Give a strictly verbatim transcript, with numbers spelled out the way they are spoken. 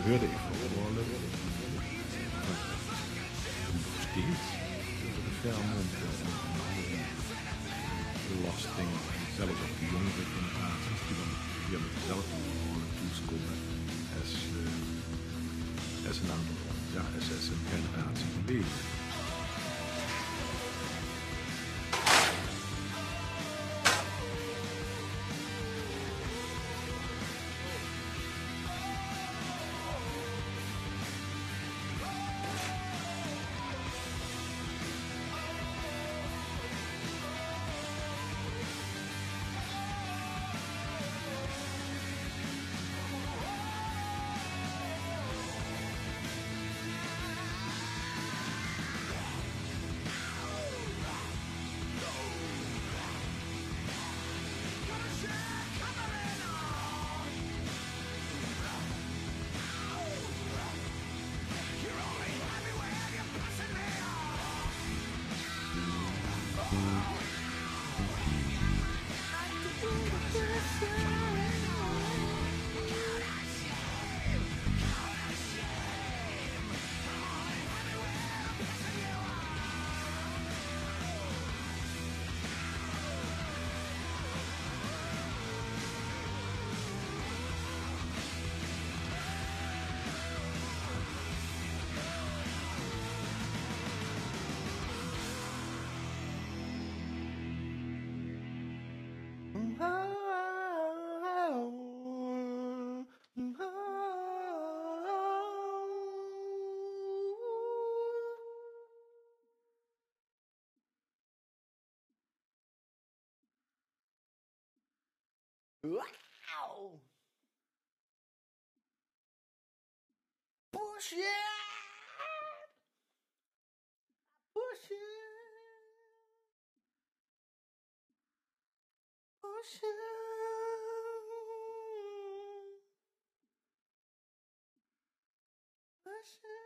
gebeurde in Vroorlen. Nog steeds. De Vermont en belasting. Zelfs ook de jongere generaties die dan via dezelfde behoren toeskomen als, uh, als een aantal, ja, als, als een generatie geleden. Wow! Push it! Push it! Push it! Push it!